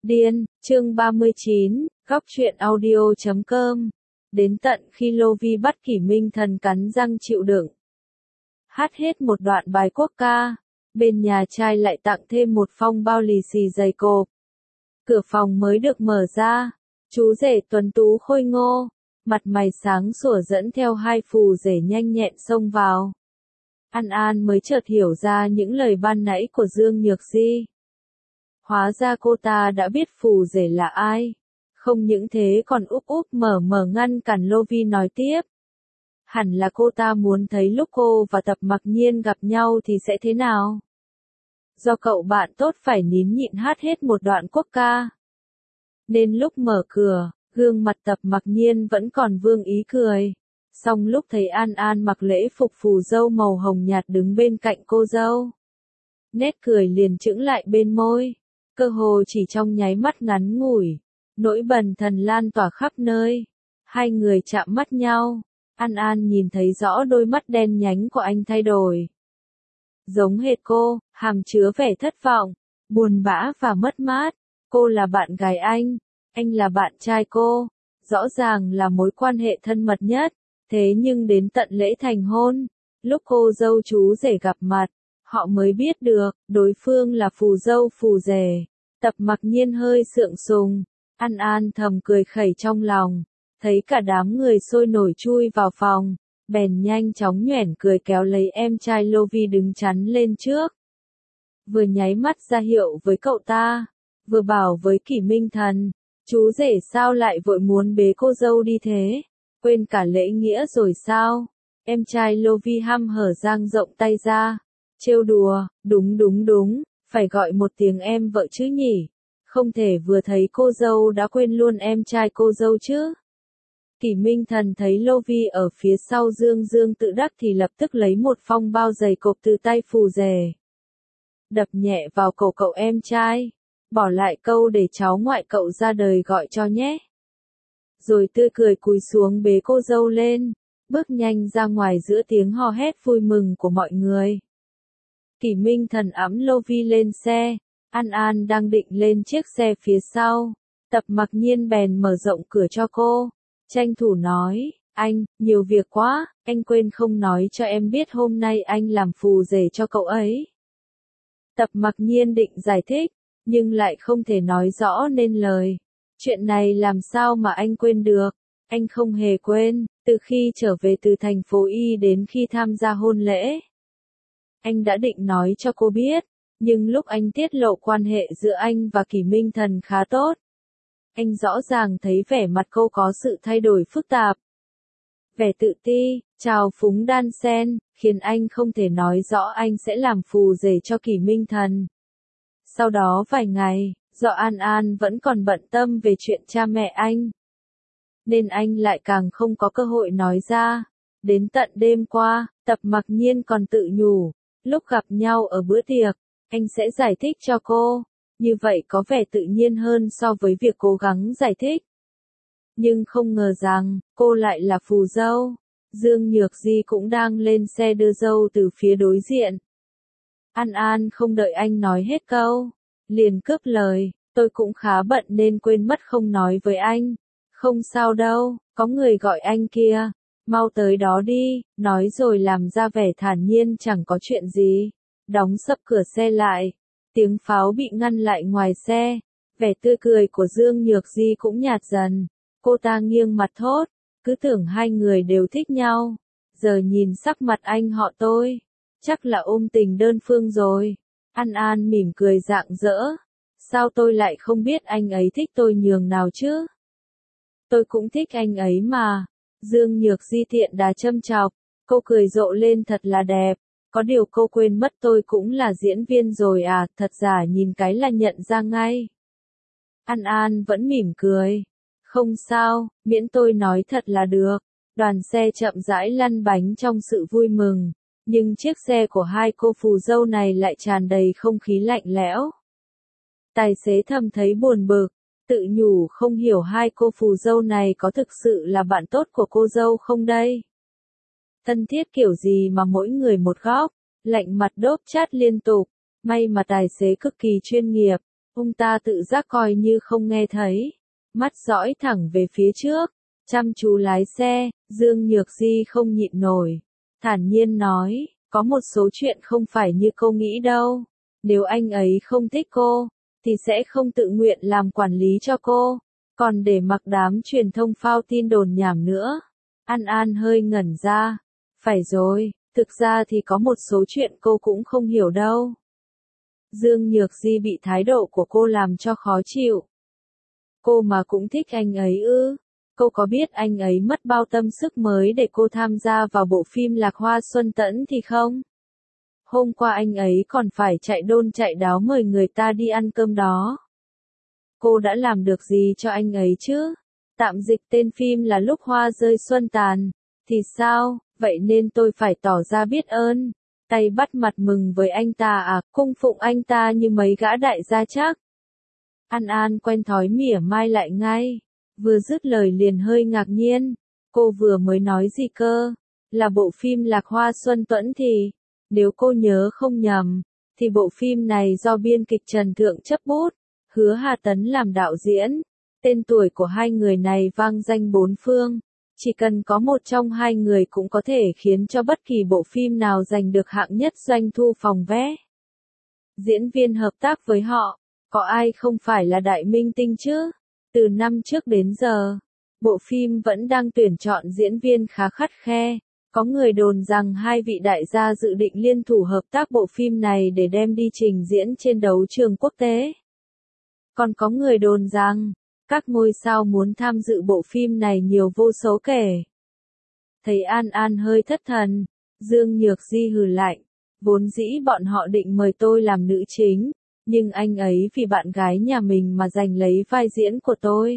Điên, chương 39, góc truyện audio.com. Đến tận khi Lô Vi bắt Kỷ Minh Thần cắn răng chịu đựng. Hát hết một đoạn bài quốc ca, bên nhà trai lại tặng thêm một phong bao lì xì dày cộp. Cửa phòng mới được mở ra, chú rể tuấn tú khôi ngô, mặt mày sáng sủa dẫn theo hai phù rể nhanh nhẹn xông vào. An An mới chợt hiểu ra những lời ban nãy của Dương Nhược Di. Hóa ra cô ta đã biết phù rể là ai. Không những thế còn úp mở ngăn cản Lô Vi nói tiếp. Hẳn là cô ta muốn thấy lúc cô và Tập Mặc Nhiên gặp nhau thì sẽ thế nào. Do cậu bạn tốt phải nín nhịn hát hết một đoạn quốc ca. Nên lúc mở cửa, gương mặt Tập Mặc Nhiên vẫn còn vương ý cười. Song lúc thấy An An mặc lễ phục phù dâu màu hồng nhạt đứng bên cạnh cô dâu, nét cười liền chững lại bên môi. Cơ hồ chỉ trong nháy mắt ngắn ngủi, nỗi bần thần lan tỏa khắp nơi. Hai người chạm mắt nhau, An An nhìn thấy rõ đôi mắt đen nhánh của anh thay đổi. Giống hệt cô, hàm chứa vẻ thất vọng, buồn bã và mất mát. Cô là bạn gái anh là bạn trai cô. Rõ ràng là mối quan hệ thân mật nhất, thế nhưng đến tận lễ thành hôn, lúc cô dâu chú rể gặp mặt, họ mới biết được, đối phương là phù dâu phù rể. Tập Mặc Nhiên hơi sượng sùng, An An thầm cười khẩy trong lòng, thấy cả đám người sôi nổi chui vào phòng, bèn nhanh chóng nhoẻn cười kéo lấy em trai Lô Vi đứng chắn lên trước. Vừa nháy mắt ra hiệu với cậu ta, vừa bảo với Kỷ Minh Thần, chú rể sao lại vội muốn bế cô dâu đi thế, quên cả lễ nghĩa rồi sao? Em trai Lô Vi hăm hở dang rộng tay ra, trêu đùa, đúng, phải gọi một tiếng em vợ chứ nhỉ, không thể vừa thấy cô dâu đã quên luôn em trai cô dâu chứ. Kỷ Minh Thần thấy Lô Vi ở phía sau Dương tự đắc thì lập tức lấy một phong bao dày cộp từ tay phù rể, đập nhẹ vào cổ cậu em trai, bỏ lại câu để cháu ngoại cậu ra đời gọi cho nhé. Rồi tươi cười cúi xuống bế cô dâu lên, bước nhanh ra ngoài giữa tiếng hò hét vui mừng của mọi người. Kỷ Minh Thần ẵm Lô Vi lên xe, An An đang định lên chiếc xe phía sau. Tập Mặc Nhiên bèn mở rộng cửa cho cô, tranh thủ nói, anh, nhiều việc quá, anh quên không nói cho em biết hôm nay anh làm phù rể cho cậu ấy. Tập Mặc Nhiên định giải thích, nhưng lại không thể nói rõ nên lời. Chuyện này làm sao mà anh quên được, anh không hề quên, từ khi trở về từ thành phố Y đến khi tham gia hôn lễ. Anh đã định nói cho cô biết, nhưng lúc anh tiết lộ quan hệ giữa anh và Kỷ Minh Thần khá tốt. Anh rõ ràng thấy vẻ mặt cô có sự thay đổi phức tạp. Vẻ tự ti, trào phúng đan xen, khiến anh không thể nói rõ anh sẽ làm phù rể cho Kỷ Minh Thần. Sau đó vài ngày, do An An vẫn còn bận tâm về chuyện cha mẹ anh, nên anh lại càng không có cơ hội nói ra. Đến tận đêm qua, Tập Mặc Nhiên còn tự nhủ, lúc gặp nhau ở bữa tiệc, anh sẽ giải thích cho cô, như vậy có vẻ tự nhiên hơn so với việc cố gắng giải thích. Nhưng không ngờ rằng, cô lại là phù dâu. Dương Nhược Di cũng đang lên xe đưa dâu từ phía đối diện. An An không đợi anh nói hết câu, liền cướp lời, tôi cũng khá bận nên quên mất không nói với anh. Không sao đâu, có người gọi anh kia, mau tới đó đi, nói rồi làm ra vẻ thản nhiên chẳng có chuyện gì. Đóng sập cửa xe lại, tiếng pháo bị ngăn lại ngoài xe, vẻ tươi cười của Dương Nhược Di cũng nhạt dần. Cô ta nghiêng mặt thốt, cứ tưởng hai người đều thích nhau, giờ nhìn sắc mặt anh họ tôi, chắc là ôm tình đơn phương rồi. An An mỉm cười rạng rỡ, sao tôi lại không biết anh ấy thích tôi nhường nào chứ? Tôi cũng thích anh ấy mà. Dương Nhược Di tiện đà châm chọc, cô cười rộ lên thật là đẹp, có điều cô quên mất tôi cũng là diễn viên rồi à, thật giả nhìn cái là nhận ra ngay. An An vẫn mỉm cười, không sao, miễn tôi nói thật là được. Đoàn xe chậm rãi lăn bánh trong sự vui mừng, nhưng chiếc xe của hai cô phù dâu này lại tràn đầy không khí lạnh lẽo. Tài xế thầm thấy buồn bực, tự nhủ không hiểu hai cô phù dâu này có thực sự là bạn tốt của cô dâu không đây? Thân thiết kiểu gì mà mỗi người một góc, lạnh mặt đốp chát liên tục, may mà tài xế cực kỳ chuyên nghiệp, Ông ta tự giác coi như không nghe thấy, mắt dõi thẳng về phía trước, chăm chú lái xe. Dương Nhược Di không nhịn nổi, thản nhiên nói, có một số chuyện không phải như cô nghĩ đâu. Nếu anh ấy không thích cô, thì sẽ không tự nguyện làm quản lý cho cô, còn để mặc đám truyền thông phao tin đồn nhảm nữa. An An hơi ngẩn ra, phải rồi, thực ra thì có một số chuyện cô cũng không hiểu đâu. Dương Nhược Di bị thái độ của cô làm cho khó chịu. Cô mà cũng thích anh ấy ư? Cô có biết anh ấy mất bao tâm sức mới để cô tham gia vào bộ phim Lạc Hoa Xuân Tẫn thì không? Hôm qua anh ấy còn phải chạy đôn chạy đáo mời người ta đi ăn cơm đó. Cô đã làm được gì cho anh ấy chứ? Tạm dịch tên phim là Lúc Hoa Rơi Xuân Tàn. Thì sao, vậy nên tôi phải tỏ ra biết ơn. Tay bắt mặt mừng với anh ta à, cung phụng anh ta như mấy gã đại gia chắc. An An quen thói mỉa mai lại ngay. Vừa dứt lời liền hơi ngạc nhiên. Cô vừa mới nói gì cơ? Là bộ phim Lạc Hoa Xuân Tuẫn thì, nếu cô nhớ không nhầm, thì bộ phim này do biên kịch Trần Thượng chấp bút, Hứa Hà Tấn làm đạo diễn. Tên tuổi của hai người này vang danh bốn phương. Chỉ cần có một trong hai người cũng có thể khiến cho bất kỳ bộ phim nào giành được hạng nhất doanh thu phòng vé. Diễn viên hợp tác với họ, có ai không phải là đại minh tinh chứ? Từ năm trước đến giờ, bộ phim vẫn đang tuyển chọn diễn viên khá khắt khe. Có người đồn rằng hai vị đại gia dự định liên thủ hợp tác bộ phim này để đem đi trình diễn trên đấu trường quốc tế. Còn có người đồn rằng, các ngôi sao muốn tham dự bộ phim này nhiều vô số kể. Thấy An An hơi thất thần, Dương Nhược Di hừ lạnh, vốn dĩ bọn họ định mời tôi làm nữ chính, nhưng anh ấy vì bạn gái nhà mình mà giành lấy vai diễn của tôi.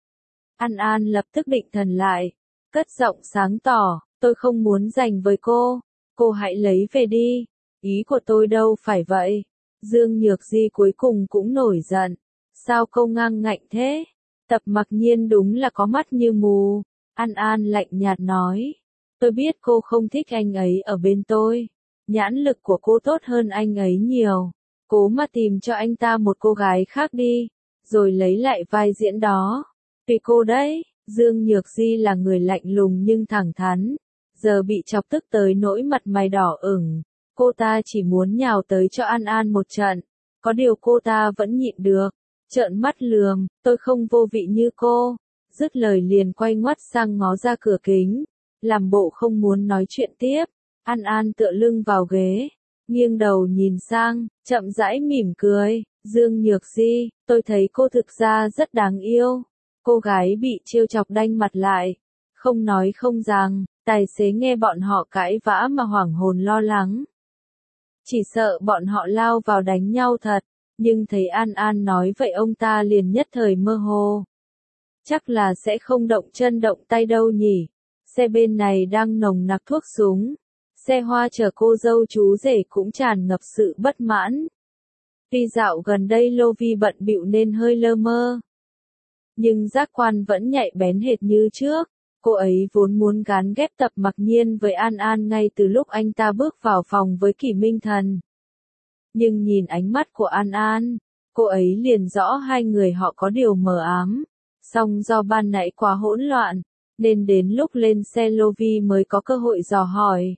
An An lập tức định thần lại, cất giọng sáng tỏ, tôi không muốn giành với cô hãy lấy về đi, ý của tôi đâu phải vậy. Dương Nhược Di cuối cùng cũng nổi giận, sao cô ngang ngạnh thế? Tập Mặc Nhiên đúng là có mắt như mù. An An lạnh nhạt nói, tôi biết cô không thích anh ấy ở bên tôi, nhãn lực của cô tốt hơn anh ấy nhiều, cố mà tìm cho anh ta một cô gái khác đi, rồi lấy lại vai diễn đó. Tùy cô đấy. Dương Nhược Di là người lạnh lùng nhưng thẳng thắn, giờ bị chọc tức tới nỗi mặt mày đỏ ửng, cô ta chỉ muốn nhào tới cho An An một trận, có điều cô ta vẫn nhịn được, trợn mắt lườm, tôi không vô vị như cô, dứt lời liền quay ngoắt sang ngó ra cửa kính, làm bộ không muốn nói chuyện tiếp. An An tựa lưng vào ghế, nghiêng đầu nhìn sang, chậm rãi mỉm cười, Dương Nhược Di, tôi thấy cô thực ra rất đáng yêu. Cô gái bị trêu chọc đanh mặt lại, không nói không rằng, tài xế nghe bọn họ cãi vã mà hoảng hồn lo lắng. Chỉ sợ bọn họ lao vào đánh nhau thật, nhưng thấy An An nói vậy ông ta liền nhất thời mơ hồ. Chắc là sẽ không động chân động tay đâu nhỉ, xe bên này đang nồng nặc thuốc súng, xe hoa chở cô dâu chú rể cũng tràn ngập sự bất mãn. Tuy dạo gần đây Lô Vi bận bịu nên hơi lơ mơ, nhưng giác quan vẫn nhạy bén hệt như trước. Cô ấy vốn muốn gán ghép Tập Mặc Nhiên với An An ngay từ lúc anh ta bước vào phòng với Kỷ Minh Thần. Nhưng nhìn ánh mắt của An An, cô ấy liền rõ hai người họ có điều mờ ám. Song do ban nãy quá hỗn loạn, nên đến lúc lên xe Lô Vi mới có cơ hội dò hỏi.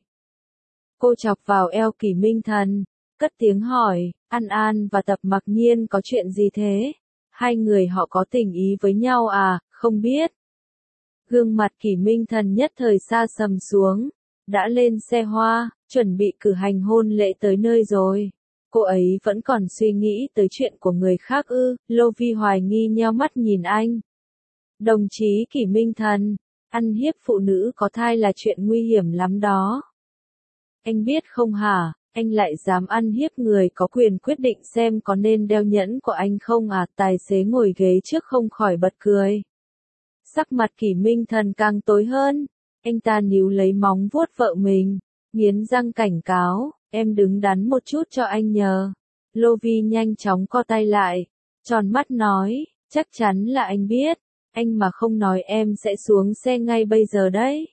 Cô chọc vào eo Kỷ Minh Thần, cất tiếng hỏi, An An và Tập Mặc Nhiên có chuyện gì thế? Hai người họ có tình ý với nhau à, không biết. Gương mặt Kỷ Minh Thần nhất thời sa sầm xuống, đã lên xe hoa, chuẩn bị cử hành hôn lễ tới nơi rồi. Cô ấy vẫn còn suy nghĩ tới chuyện của người khác ư? Lô Vi hoài nghi nheo mắt nhìn anh. Đồng chí Kỷ Minh Thần, ăn hiếp phụ nữ có thai là chuyện nguy hiểm lắm đó. Anh biết không hả? Anh lại dám ăn hiếp người có quyền quyết định xem có nên đeo nhẫn của anh không à? Tài xế ngồi ghế trước không khỏi bật cười. Sắc mặt Kỷ Minh Thần càng tối hơn, anh ta níu lấy móng vuốt vợ mình, nghiến răng cảnh cáo, em đứng đắn một chút cho anh nhờ. Lô Vi nhanh chóng co tay lại, tròn mắt nói, chắc chắn là anh biết, anh mà không nói em sẽ xuống xe ngay bây giờ đấy.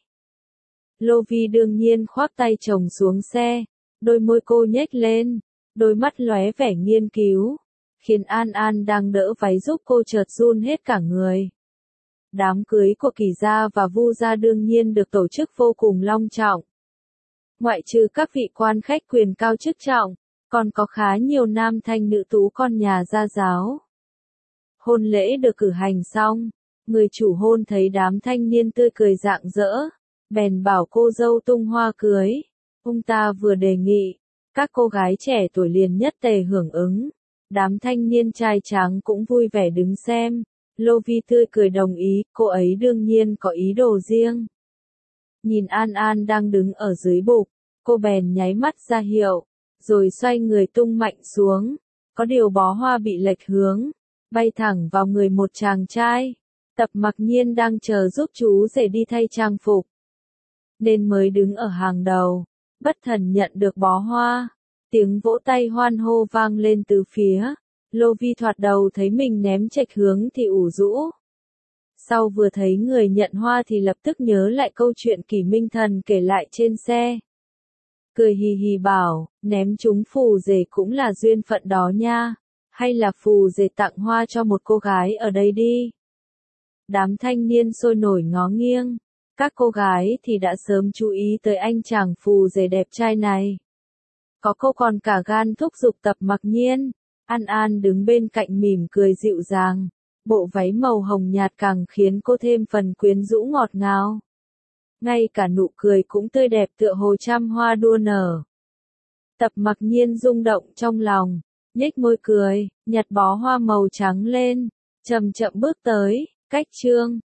Lô Vi đương nhiên khoác tay chồng xuống xe, đôi môi cô nhếch lên, đôi mắt lóe vẻ nghiên cứu. khiến An An đang đỡ váy giúp cô chợt run hết cả người. Đám cưới của Kỳ gia và Vu gia đương nhiên được tổ chức vô cùng long trọng. Ngoại trừ các vị quan khách quyền cao chức trọng, còn có khá nhiều nam thanh nữ tú con nhà gia giáo. Hôn lễ được cử hành xong, người chủ hôn thấy đám thanh niên tươi cười rạng rỡ, bèn bảo cô dâu tung hoa cưới. Ông ta vừa đề nghị, các cô gái trẻ tuổi liền nhất tề hưởng ứng. Đám thanh niên trai tráng cũng vui vẻ đứng xem. Lô Vi tươi cười đồng ý, cô ấy đương nhiên có ý đồ riêng. Nhìn An An đang đứng ở dưới bục, cô bèn nháy mắt ra hiệu, rồi xoay người tung mạnh xuống. Có điều bó hoa bị lệch hướng, bay thẳng vào người một chàng trai. Tập Mặc Nhiên đang chờ giúp chú rể đi thay trang phục, nên mới đứng ở hàng đầu, bất thần nhận được bó hoa. Tiếng vỗ tay hoan hô vang lên từ phía. Lô Vi thoạt đầu thấy mình ném chệch hướng thì ủ rũ. Sau vừa thấy người nhận hoa thì lập tức nhớ lại câu chuyện Kỷ Minh Thần kể lại trên xe. Cười hì hì bảo, ném trúng phù rể cũng là duyên phận đó nha. Hay là phù rể tặng hoa cho một cô gái ở đây đi. Đám thanh niên sôi nổi ngó nghiêng. Các cô gái thì đã sớm chú ý tới anh chàng phù rể đẹp trai này. Có cô còn cả gan thúc giục Tập Mặc Nhiên. An An đứng bên cạnh mỉm cười dịu dàng. Bộ váy màu hồng nhạt càng khiến cô thêm phần quyến rũ ngọt ngào. Ngay cả nụ cười cũng tươi đẹp tựa hồ trăm hoa đua nở. Tập Mặc Nhiên rung động trong lòng, nhếch môi cười, nhặt bó hoa màu trắng lên, chậm chậm bước tới, cách chương.